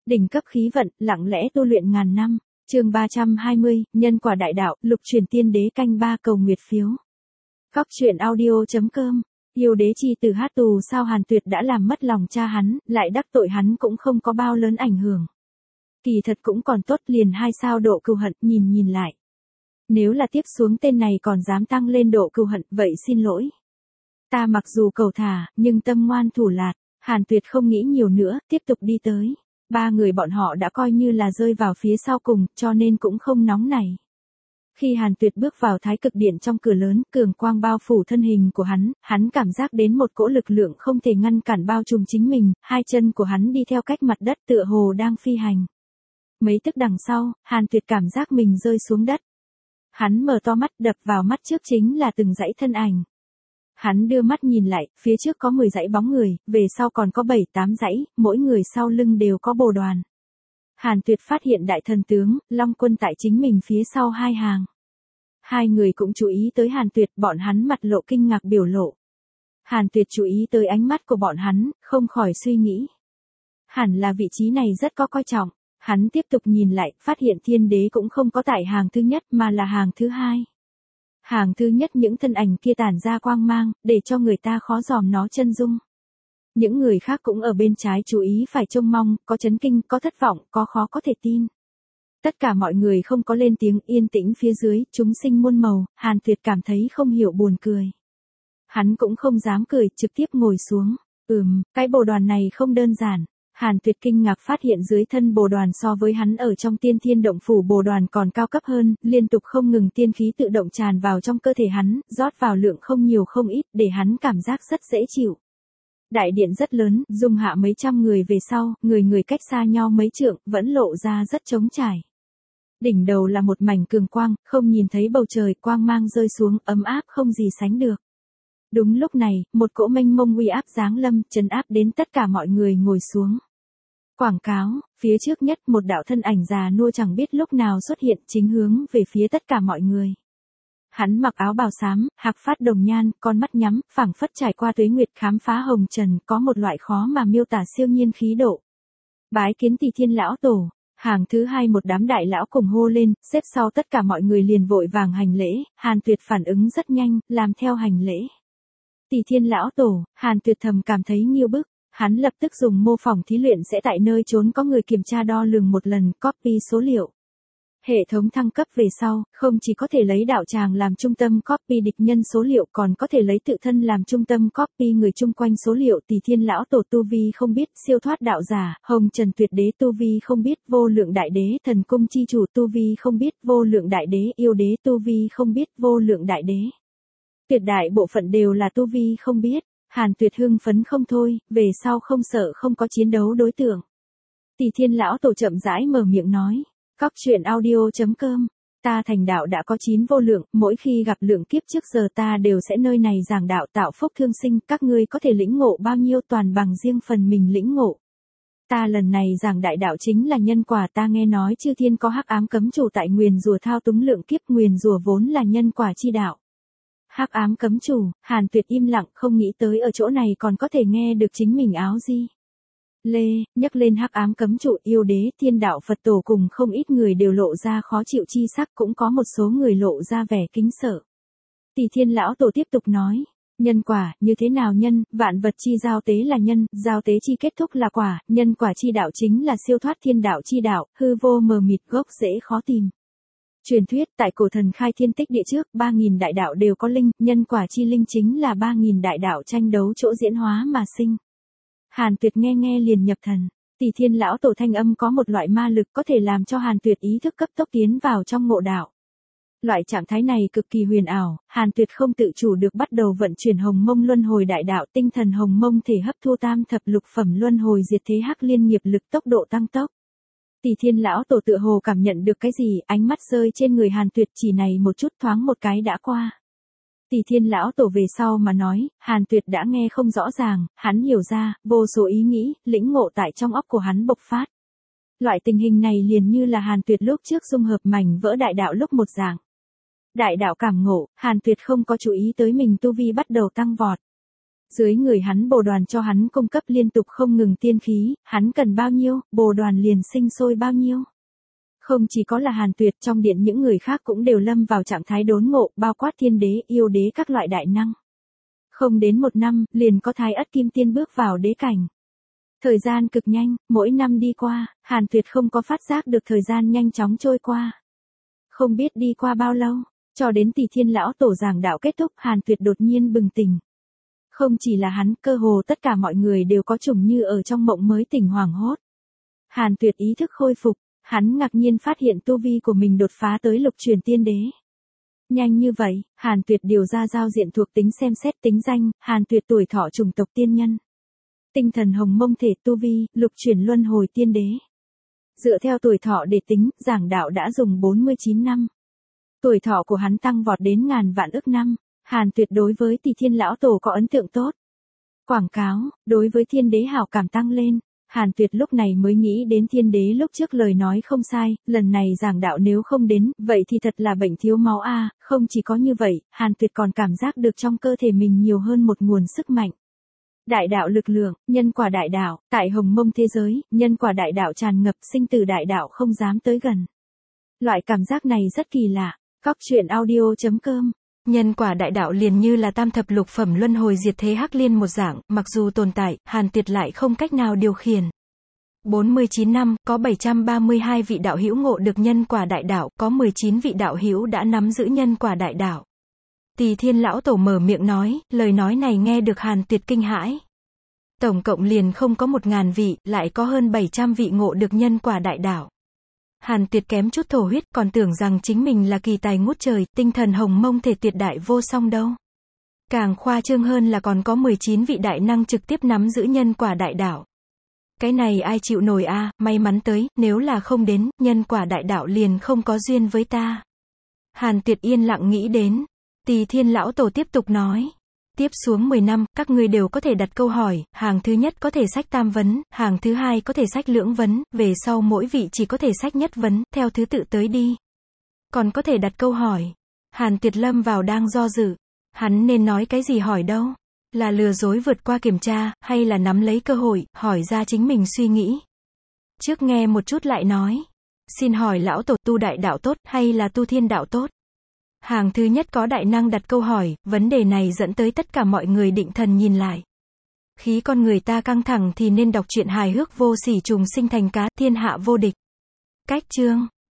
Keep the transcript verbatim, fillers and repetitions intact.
Đỉnh cấp khí vận, lặng lẽ tu luyện ngàn năm. Chương ba trăm hai mươi, nhân quả đại đạo, lục truyền tiên đế canh ba cầu nguyệt phiếu. Góc truyện audio chấm com. Yêu đế chi từ hát tù sao Hàn Tuyệt đã làm mất lòng cha hắn, lại đắc tội hắn cũng không có bao lớn ảnh hưởng. Kỳ thật cũng còn tốt, liền hai sao độ cừu hận, nhìn nhìn lại. Nếu là tiếp xuống tên này còn dám tăng lên độ cừu hận, vậy xin lỗi. Ta mặc dù cầu thả, nhưng tâm ngoan thủ lạt. Hàn Tuyệt không nghĩ nhiều nữa, tiếp tục đi tới. Ba người bọn họ đã coi như là rơi vào phía sau cùng, cho nên cũng không nóng nảy. Khi Hàn Tuyệt bước vào thái cực điện trong cửa lớn, cường quang bao phủ thân hình của hắn, hắn cảm giác đến một cỗ lực lượng không thể ngăn cản bao trùm chính mình, hai chân của hắn đi theo cách mặt đất tựa hồ đang phi hành. Mấy tức đằng sau, Hàn Tuyệt cảm giác mình rơi xuống đất. Hắn mở to mắt, đập vào mắt trước chính là từng dãy thân ảnh. Hắn đưa mắt nhìn lại, phía trước có mười dãy bóng người, về sau còn có bảy tám dãy, mỗi người sau lưng đều có bồ đoàn. Hàn Tuyệt phát hiện đại thần tướng, Long Quân tại chính mình phía sau hai hàng. Hai người cũng chú ý tới Hàn Tuyệt, bọn hắn mặt lộ kinh ngạc biểu lộ. Hàn Tuyệt chú ý tới ánh mắt của bọn hắn, không khỏi suy nghĩ. Hẳn là vị trí này rất có coi trọng. Hắn tiếp tục nhìn lại, phát hiện thiên đế cũng không có tại hàng thứ nhất mà là hàng thứ hai. Hàng thứ nhất những thân ảnh kia tản ra quang mang, để cho người ta khó dòm nó chân dung. Những người khác cũng ở bên trái chú ý phải trông mong, có chấn kinh, có thất vọng, có khó có thể tin. Tất cả mọi người không có lên tiếng, yên tĩnh phía dưới, chúng sinh muôn màu, Hàn Tuyệt cảm thấy không hiểu buồn cười. Hắn cũng không dám cười, trực tiếp ngồi xuống. Ừm, cái bồ đoàn này không đơn giản. Hàn Tuyệt kinh ngạc phát hiện dưới thân bồ đoàn so với hắn ở trong tiên thiên động phủ bồ đoàn còn cao cấp hơn, liên tục không ngừng tiên khí tự động tràn vào trong cơ thể hắn, rót vào lượng không nhiều không ít, để hắn cảm giác rất dễ chịu. Đại điện rất lớn, dung hạ mấy trăm người về sau, người người cách xa nhau mấy trượng, vẫn lộ ra rất trống trải. Đỉnh đầu là một mảnh cường quang, không nhìn thấy bầu trời, quang mang rơi xuống, ấm áp không gì sánh được. Đúng lúc này, một cỗ mênh mông uy áp giáng lâm, trấn áp đến tất cả mọi người ngồi xuống. Quảng cáo, phía trước nhất một đạo thân ảnh già nua chẳng biết lúc nào xuất hiện, chính hướng về phía tất cả mọi người. Hắn mặc áo bào xám, hạc phát đồng nhan, con mắt nhắm, phảng phất trải qua tuế nguyệt khám phá hồng trần, có một loại khó mà miêu tả siêu nhiên khí độ. Bái kiến Tỳ Thiên lão tổ. Hàng thứ hai một đám đại lão cùng hô lên, xếp sau tất cả mọi người liền vội vàng hành lễ, Hàn Tuyệt phản ứng rất nhanh, làm theo hành lễ. Tỳ Thiên lão tổ, Hàn Tuyệt thầm cảm thấy nghiêu bức. Hắn lập tức dùng mô phỏng thí luyện sẽ tại nơi trốn có người kiểm tra đo lường một lần, copy số liệu. Hệ thống thăng cấp về sau, không chỉ có thể lấy đạo tràng làm trung tâm copy địch nhân số liệu, còn có thể lấy tự thân làm trung tâm copy người chung quanh số liệu. Tỳ Thiên lão tổ tu vi không biết, siêu thoát đạo giả, Hồng Trần tuyệt đế tu vi không biết, vô lượng đại đế, thần cung chi chủ tu vi không biết, vô lượng đại đế, yêu đế tu vi không biết, vô lượng đại đế. Tuyệt đại bộ phận đều là tu vi không biết. Hàn Tuyệt hưng phấn không thôi, về sau không sợ không có chiến đấu đối tượng. Tỳ Thiên lão tổ chậm rãi mở miệng nói. Góc truyện audio chấm com. Ta thành đạo đã có chín vô lượng, mỗi khi gặp lượng kiếp trước giờ ta đều sẽ nơi này giảng đạo tạo phúc thương sinh, các ngươi có thể lĩnh ngộ bao nhiêu toàn bằng riêng phần mình lĩnh ngộ. Ta lần này giảng đại đạo chính là nhân quả, ta nghe nói chư thiên có hắc ám cấm chủ tại nguyền rủa thao túng lượng kiếp, nguyền rủa vốn là nhân quả chi đạo. Hắc ám cấm chủ, Hàn Tuyệt im lặng, không nghĩ tới ở chỗ này còn có thể nghe được chính mình áo di. Lê, nhắc lên hắc ám cấm chủ, yêu đế, thiên đạo Phật tổ cùng không ít người đều lộ ra khó chịu chi sắc, cũng có một số người lộ ra vẻ kính sợ. Tỳ Thiên lão tổ tiếp tục nói, nhân quả, như thế nào nhân, vạn vật chi giao tế là nhân, giao tế chi kết thúc là quả, nhân quả chi đạo chính là siêu thoát thiên đạo chi đạo, hư vô mờ mịt gốc rễ khó tìm. Truyền thuyết, tại cổ thần khai thiên tích địa trước, ba nghìn đại đạo đều có linh, nhân quả chi linh chính là ba nghìn đại đạo tranh đấu chỗ diễn hóa mà sinh. Hàn Tuyệt nghe nghe liền nhập thần. Tỳ Thiên lão tổ thanh âm có một loại ma lực có thể làm cho Hàn Tuyệt ý thức cấp tốc tiến vào trong ngộ đạo. Loại trạng thái này cực kỳ huyền ảo, Hàn Tuyệt không tự chủ được bắt đầu vận chuyển hồng mông luân hồi đại đạo, tinh thần hồng mông thể hấp thu tam thập lục phẩm luân hồi diệt thế hắc liên nghiệp lực tốc độ tăng tốc. Tỳ Thiên lão tổ tựa hồ cảm nhận được cái gì, ánh mắt rơi trên người Hàn Tuyệt, chỉ này một chút thoáng một cái đã qua. Tỳ Thiên lão tổ về sau mà nói, Hàn Tuyệt đã nghe không rõ ràng, hắn hiểu ra, vô số ý nghĩ, lĩnh ngộ tại trong óc của hắn bộc phát. Loại tình hình này liền như là Hàn Tuyệt lúc trước dung hợp mảnh vỡ đại đạo lúc một dạng. Đại đạo cảm ngộ, Hàn Tuyệt không có chú ý tới mình tu vi bắt đầu tăng vọt. Dưới người hắn bồ đoàn cho hắn cung cấp liên tục không ngừng tiên khí, hắn cần bao nhiêu, bồ đoàn liền sinh sôi bao nhiêu. Không chỉ có là Hàn Tuyệt, trong điện những người khác cũng đều lâm vào trạng thái đốn ngộ, bao quát thiên đế, yêu đế các loại đại năng. Không đến một năm, liền có Thái Ất Kim Tiên bước vào đế cảnh. Thời gian cực nhanh, mỗi năm đi qua, Hàn Tuyệt không có phát giác được thời gian nhanh chóng trôi qua. Không biết đi qua bao lâu, cho đến Tỳ Thiên Lão Tổ giảng đạo kết thúc, Hàn Tuyệt đột nhiên bừng tỉnh. Không chỉ là hắn, cơ hồ tất cả mọi người đều có chủng như ở trong mộng mới tỉnh hoảng hốt. Hàn Tuyệt ý thức khôi phục, hắn ngạc nhiên phát hiện tu vi của mình đột phá tới lục truyền tiên đế. Nhanh như vậy, Hàn Tuyệt điều ra giao diện thuộc tính xem xét tính danh, Hàn Tuyệt tuổi thọ chủng tộc tiên nhân. Tinh thần hồng mông thể tu vi, lục truyền luân hồi tiên đế. Dựa theo tuổi thọ để tính, giảng đạo đã dùng bốn mươi chín năm. Tuổi thọ của hắn tăng vọt đến ngàn vạn ức năm, Hàn Tuyệt đối với Tỳ Thiên Lão Tổ có ấn tượng tốt. Quảng cáo, đối với thiên đế hảo cảm tăng lên, Hàn Tuyệt lúc này mới nghĩ đến thiên đế lúc trước lời nói không sai, lần này giảng đạo nếu không đến, vậy thì thật là bệnh thiếu máu a. Không chỉ có như vậy, Hàn Tuyệt còn cảm giác được trong cơ thể mình nhiều hơn một nguồn sức mạnh. Đại đạo lực lượng, nhân quả đại đạo, tại hồng mông thế giới, nhân quả đại đạo tràn ngập, sinh tử đại đạo không dám tới gần. Loại cảm giác này rất kỳ lạ. Cóc truyện audio chấm com. Nhân quả đại đạo liền như là tam thập lục phẩm luân hồi diệt thế hắc liên một dạng, mặc dù tồn tại, Hàn Tuyệt lại không cách nào điều khiển. bốn mươi chín năm, có bảy trăm ba mươi hai vị đạo hữu ngộ được nhân quả đại đạo, có mười chín vị đạo hữu đã nắm giữ nhân quả đại đạo. Tỳ Thiên Lão Tổ mở miệng nói, lời nói này nghe được Hàn Tuyệt kinh hãi. Tổng cộng liền không có một ngàn vị, lại có hơn bảy trăm vị ngộ được nhân quả đại đạo. Hàn Tuyệt kém chút thổ huyết, còn tưởng rằng chính mình là kỳ tài ngút trời, tinh thần hồng mông thể tuyệt đại vô song đâu. Càng khoa trương hơn là còn có mười chín vị đại năng trực tiếp nắm giữ nhân quả đại đạo. Cái này ai chịu nổi a, à, may mắn tới, nếu là không đến, nhân quả đại đạo liền không có duyên với ta. Hàn Tuyệt yên lặng nghĩ đến. Tỳ Thiên Lão Tổ tiếp tục nói. Tiếp xuống mười năm, các ngươi đều có thể đặt câu hỏi, hàng thứ nhất có thể sách tam vấn, hàng thứ hai có thể sách lưỡng vấn, về sau mỗi vị chỉ có thể sách nhất vấn, theo thứ tự tới đi. Còn có thể đặt câu hỏi. Hàn Tuyệt lâm vào đang do dự. Hắn nên nói cái gì hỏi đâu? Là lừa dối vượt qua kiểm tra, hay là nắm lấy cơ hội, hỏi ra chính mình suy nghĩ? Trước nghe một chút lại nói. Xin hỏi Lão Tổ, tu đại đạo tốt, hay là tu thiên đạo tốt? Hàng thứ nhất có đại năng đặt câu hỏi, vấn đề này dẫn tới tất cả mọi người định thần nhìn lại. Khí con người ta căng thẳng thì nên đọc truyện hài hước vô sỉ trùng sinh thành cá, thiên hạ vô địch. Cách chương